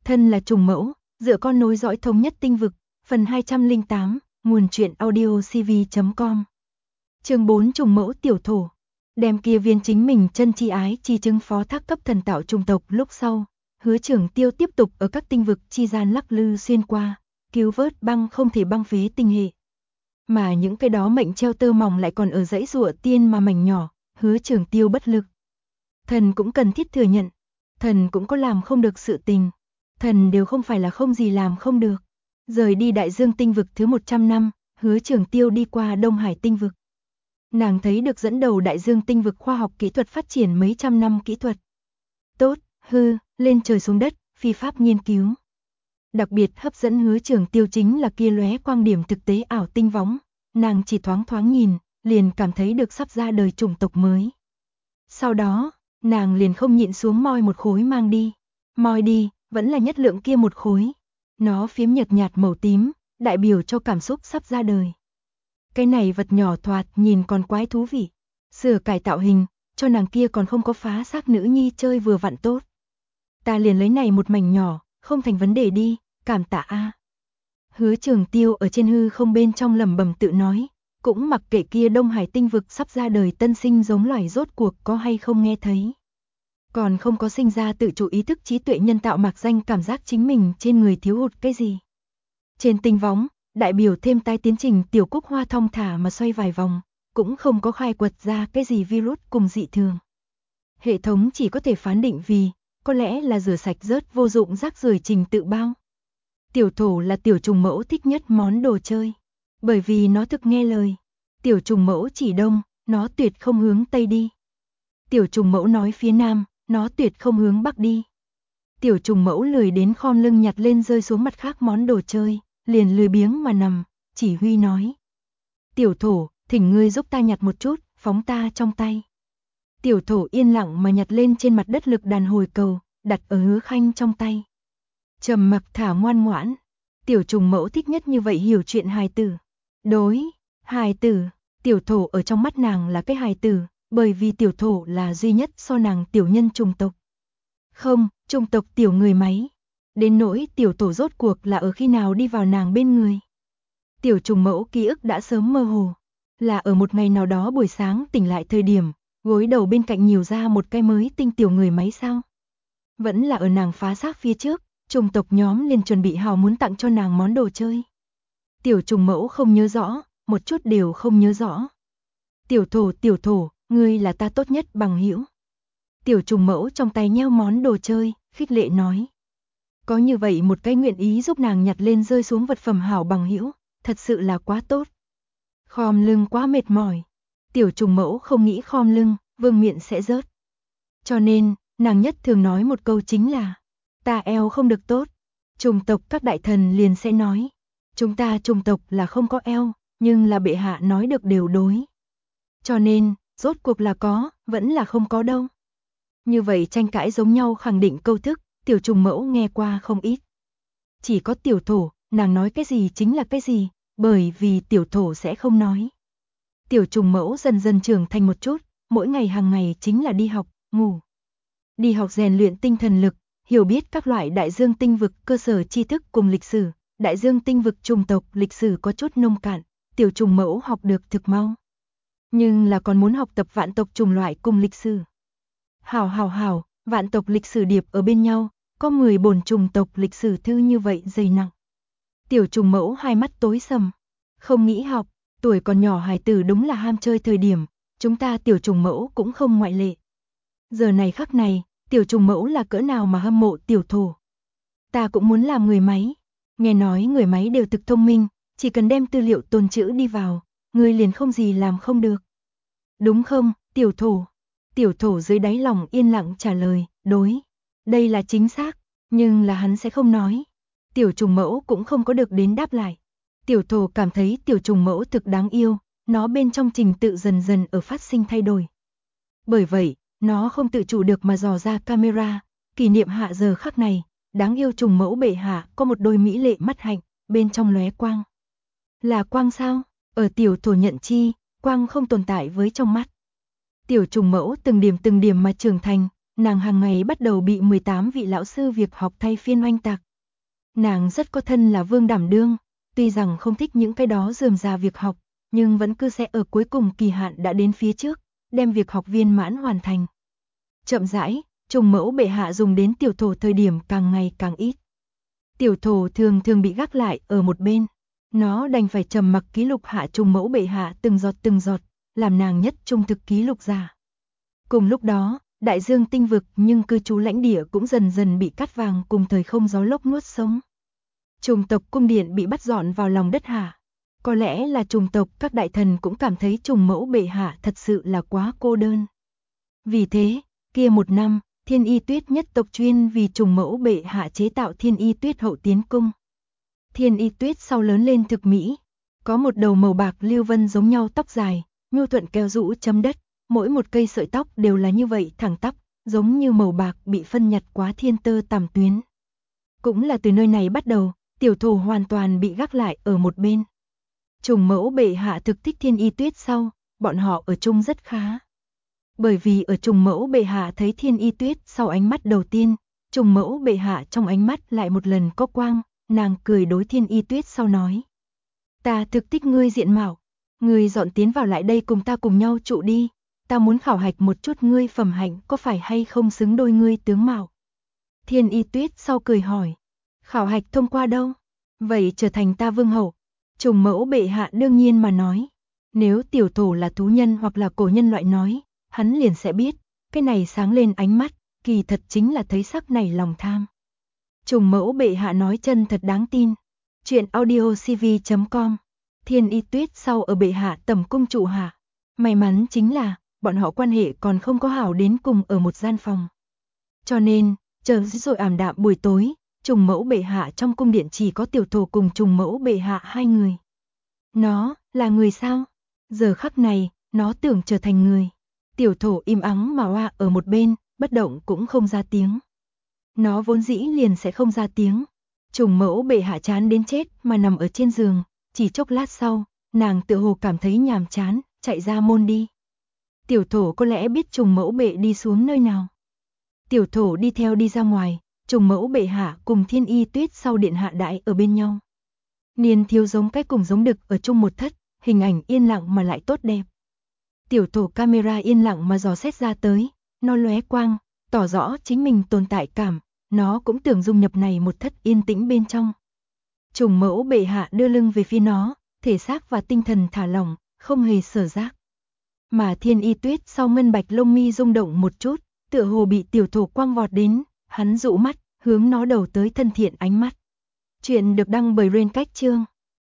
Thân là trùng mẫu, dựa con nối dõi thống nhất tinh vực, phần 208, nguồn truyện audio cv.com. Chương 4 trùng mẫu tiểu thổ. Đem kia viên chính mình chân chi ái chi chứng phó thác cấp thần tạo trùng tộc lúc sau, Hứa Trưởng Tiêu tiếp tục ở các tinh vực chi gian lắc lư xuyên qua, cứu vớt băng không thể băng phế tinh hệ. Mà những cái đó mệnh treo tơ mỏng lại còn ở dãy rụa tiên mà mảnh nhỏ, Hứa Trưởng Tiêu bất lực. Thần cũng cần thiết thừa nhận, thần cũng có làm không được sự tình. Thần đều không phải là không gì làm không được. Rời đi đại dương tinh vực thứ 100 năm, Hứa Trưởng Tiêu đi qua Đông Hải tinh vực. Nàng thấy được dẫn đầu đại dương tinh vực khoa học kỹ thuật phát triển mấy trăm năm kỹ thuật. Tốt, hư, lên trời xuống đất, phi pháp nghiên cứu. Đặc biệt hấp dẫn Hứa Trưởng Tiêu chính là kia lóe quang điểm thực tế ảo tinh võng. Nàng chỉ thoáng thoáng nhìn, liền cảm thấy được sắp ra đời chủng tộc mới. Sau đó, nàng liền không nhịn xuống moi một khối mang đi. Moi đi, vẫn là nhất lượng kia một khối. Nó phiếm nhợt nhạt màu tím, đại biểu cho cảm xúc sắp ra đời. Cái này vật nhỏ thoạt nhìn còn quái thú vị. Sửa cải tạo hình, cho nàng kia còn không có phá xác nữ nhi chơi vừa vặn tốt. Ta liền lấy này một mảnh nhỏ, không thành vấn đề đi, cảm tạ a. Hứa Trưởng Tiêu ở trên hư không bên trong lẩm bẩm tự nói, cũng mặc kệ kia Đông Hải tinh vực sắp ra đời tân sinh giống loài rốt cuộc có hay không nghe thấy. Còn không có sinh ra tự chủ ý thức trí tuệ nhân tạo mạc danh cảm giác chính mình trên người thiếu hụt cái gì. Trên tinh võng, đại biểu thêm tai tiến trình tiểu cúc hoa thong thả mà xoay vài vòng, cũng không có khai quật ra cái gì virus cùng dị thường. Hệ thống chỉ có thể phán định vì, có lẽ là rửa sạch rớt vô dụng rác rưởi trình tự bao. Tiểu thổ là tiểu trùng mẫu thích nhất món đồ chơi, bởi vì nó thực nghe lời. Tiểu trùng mẫu chỉ đông, nó tuyệt không hướng tây đi. Tiểu trùng mẫu nói phía nam, nó tuyệt không hướng bắc đi. Tiểu trùng mẫu lười đến khom lưng nhặt lên rơi xuống mặt khác món đồ chơi, liền lười biếng mà nằm, chỉ huy nói. Tiểu thổ, thỉnh ngươi giúp ta nhặt một chút, phóng ta trong tay. Tiểu thổ yên lặng mà nhặt lên trên mặt đất lực đàn hồi cầu, đặt ở Hứa Khanh trong tay. Trầm mặc thả ngoan ngoãn, tiểu trùng mẫu thích nhất như vậy hiểu chuyện hài tử. Đối, hài tử, tiểu thổ ở trong mắt nàng là cái hài tử, bởi vì tiểu thổ là duy nhất so nàng tiểu nhân trùng tộc. Không, trùng tộc tiểu người máy. Đến nỗi tiểu thổ rốt cuộc là ở khi nào đi vào nàng bên người. Tiểu trùng mẫu ký ức đã sớm mơ hồ, là ở một ngày nào đó buổi sáng tỉnh lại thời điểm, gối đầu bên cạnh nhiều ra một cái mới tinh tiểu người máy sao. Vẫn là ở nàng phá xác phía trước, trùng tộc nhóm liền chuẩn bị hào muốn tặng cho nàng món đồ chơi. Tiểu trùng mẫu không nhớ rõ, một chút đều không nhớ rõ. Tiểu thổ, ngươi là ta tốt nhất bằng hữu. Tiểu trùng mẫu trong tay nheo món đồ chơi, khích lệ nói. Có như vậy một cái nguyện ý giúp nàng nhặt lên rơi xuống vật phẩm hảo bằng hữu, thật sự là quá tốt. Khom lưng quá mệt mỏi. Tiểu trùng mẫu không nghĩ khom lưng, vương miện sẽ rớt. Cho nên, nàng nhất thường nói một câu chính là, ta eo không được tốt. Trùng tộc các đại thần liền sẽ nói, chúng ta trùng tộc là không có eo, nhưng là bệ hạ nói được đều đối. Cho nên, rốt cuộc là có, vẫn là không có đâu. Như vậy tranh cãi giống nhau khẳng định câu thức, tiểu trùng mẫu nghe qua không ít. Chỉ có tiểu thổ, nàng nói cái gì chính là cái gì, bởi vì tiểu thổ sẽ không nói. Tiểu trùng mẫu dần dần trưởng thành một chút, mỗi ngày hàng ngày chính là đi học, ngủ. Đi học rèn luyện tinh thần lực, hiểu biết các loại đại dương tinh vực cơ sở tri thức cùng lịch sử. Đại dương tinh vực trùng tộc lịch sử có chút nông cạn, tiểu trùng mẫu học được thực mau. Nhưng là còn muốn học tập vạn tộc trùng loại cùng lịch sử. Hảo, vạn tộc lịch sử điệp ở bên nhau, có 10 bổn trùng tộc lịch sử thư như vậy dày nặng. Tiểu trùng mẫu hai mắt tối sầm, không nghĩ học, tuổi còn nhỏ hài tử đúng là ham chơi thời điểm, chúng ta tiểu trùng mẫu cũng không ngoại lệ. Giờ này khắc này, tiểu trùng mẫu là cỡ nào mà hâm mộ tiểu thổ. Ta cũng muốn làm người máy, nghe nói người máy đều thực thông minh, chỉ cần đem tư liệu tồn trữ đi vào, người liền không gì làm không được. Đúng không, tiểu thổ? Tiểu thổ dưới đáy lòng yên lặng trả lời, đối. Đây là chính xác, nhưng là hắn sẽ không nói. Tiểu trùng mẫu cũng không có được đến đáp lại. Tiểu thổ cảm thấy tiểu trùng mẫu thực đáng yêu, nó bên trong trình tự dần dần ở phát sinh thay đổi. Bởi vậy, nó không tự chủ được mà dò ra camera, kỷ niệm hạ giờ khắc này, đáng yêu trùng mẫu bệ hạ có một đôi mỹ lệ mắt hạnh, bên trong lóe quang. Là quang sao? Ở tiểu thổ nhận chi, quang không tồn tại với trong mắt. Tiểu trùng mẫu từng điểm mà trưởng thành, nàng hàng ngày bắt đầu bị 18 vị lão sư việc học thay phiên oanh tạc. Nàng rất có thân là vương đảm đương, tuy rằng không thích những cái đó rườm rà việc học, nhưng vẫn cứ sẽ ở cuối cùng kỳ hạn đã đến phía trước, đem việc học viên mãn hoàn thành. Chậm rãi, trùng mẫu bệ hạ dùng đến tiểu thổ thời điểm càng ngày càng ít. Tiểu thổ thường thường bị gác lại ở một bên, nó đành phải trầm mặc ký lục hạ trùng mẫu bệ hạ từng giọt, làm nàng nhất trung thực ký lục giả. Cùng lúc đó, đại dương tinh vực nhưng cư trú lãnh địa cũng dần dần bị cát vàng cùng thời không gió lốc nuốt sống. Trùng tộc cung điện bị bắt dọn vào lòng đất hạ. Có lẽ là trùng tộc các đại thần cũng cảm thấy trùng mẫu bệ hạ thật sự là quá cô đơn. Vì thế, kia một năm, Thiên Y Tuyết nhất tộc chuyên vì trùng mẫu bệ hạ chế tạo Thiên Y Tuyết hậu tiến cung. Thiên Y Tuyết sau lớn lên thực mỹ, có một đầu màu bạc lưu vân giống nhau tóc dài, nhu thuận kéo rũ chấm đất, mỗi một cây sợi tóc đều là như vậy thẳng tắp, giống như màu bạc bị phân nhặt quá thiên tơ tằm tuyến. Cũng là từ nơi này bắt đầu, tiểu thổ hoàn toàn bị gác lại ở một bên. Trùng mẫu bệ hạ thực thích Thiên Y Tuyết sau, bọn họ ở chung rất khá. Bởi vì ở trùng mẫu bệ hạ thấy Thiên Y Tuyết sau ánh mắt đầu tiên, trùng mẫu bệ hạ trong ánh mắt lại một lần có quang, nàng cười đối Thiên Y Tuyết sau nói. Ta thực thích ngươi diện mạo, ngươi dọn tiến vào lại đây cùng ta cùng nhau trụ đi, ta muốn khảo hạch một chút ngươi phẩm hạnh có phải hay không xứng đôi ngươi tướng mạo. Thiên Y Tuyết sau cười hỏi, khảo hạch thông qua đâu? Vậy trở thành ta vương hậu. Trùng mẫu bệ hạ đương nhiên mà nói, nếu tiểu thổ là thú nhân hoặc là cổ nhân loại nói, hắn liền sẽ biết, cái này sáng lên ánh mắt, kỳ thật chính là thấy sắc này lòng tham. Trùng mẫu bệ hạ nói chân thật đáng tin. Chuyện audiocv.com. Thiên Y Tuyết sau ở bệ hạ tầm cung trụ hạ. May mắn chính là, bọn họ quan hệ còn không có hảo đến cùng ở một gian phòng. Cho nên, chờ rồi ảm đạm buổi tối, trùng mẫu bệ hạ trong cung điện chỉ có tiểu thổ cùng trùng mẫu bệ hạ hai người. Nó, là người sao? Giờ khắc này, nó tưởng trở thành người. Tiểu thổ im ắng mà oa ở một bên, bất động cũng không ra tiếng. Nó vốn dĩ liền sẽ không ra tiếng. Trùng mẫu bệ hạ chán đến chết mà nằm ở trên giường, chỉ chốc lát sau, nàng tựa hồ cảm thấy nhàm chán, chạy ra môn đi. Tiểu thổ có lẽ biết trùng mẫu bệ đi xuống nơi nào. Tiểu thổ đi theo đi ra ngoài, trùng mẫu bệ hạ cùng Thiên Y Tuyết sau điện hạ đại ở bên nhau. Niên thiếu giống cái cùng giống đực ở chung một thất, hình ảnh yên lặng mà lại tốt đẹp. Tiểu thổ camera yên lặng mà dò xét ra tới, nó lóe quang, tỏ rõ chính mình tồn tại cảm, nó cũng tưởng dung nhập này một thất yên tĩnh bên trong. Trùng mẫu bệ hạ đưa lưng về phía nó, thể xác và tinh thần thả lỏng, không hề sở giác. Mà Thiên Y Tuyết sau ngân bạch lông mi rung động một chút, tựa hồ bị tiểu thổ quang vọt đến, hắn dụ mắt, hướng nó đầu tới thân thiện ánh mắt. Chuyện được đăng bởi Rain Cách Chương.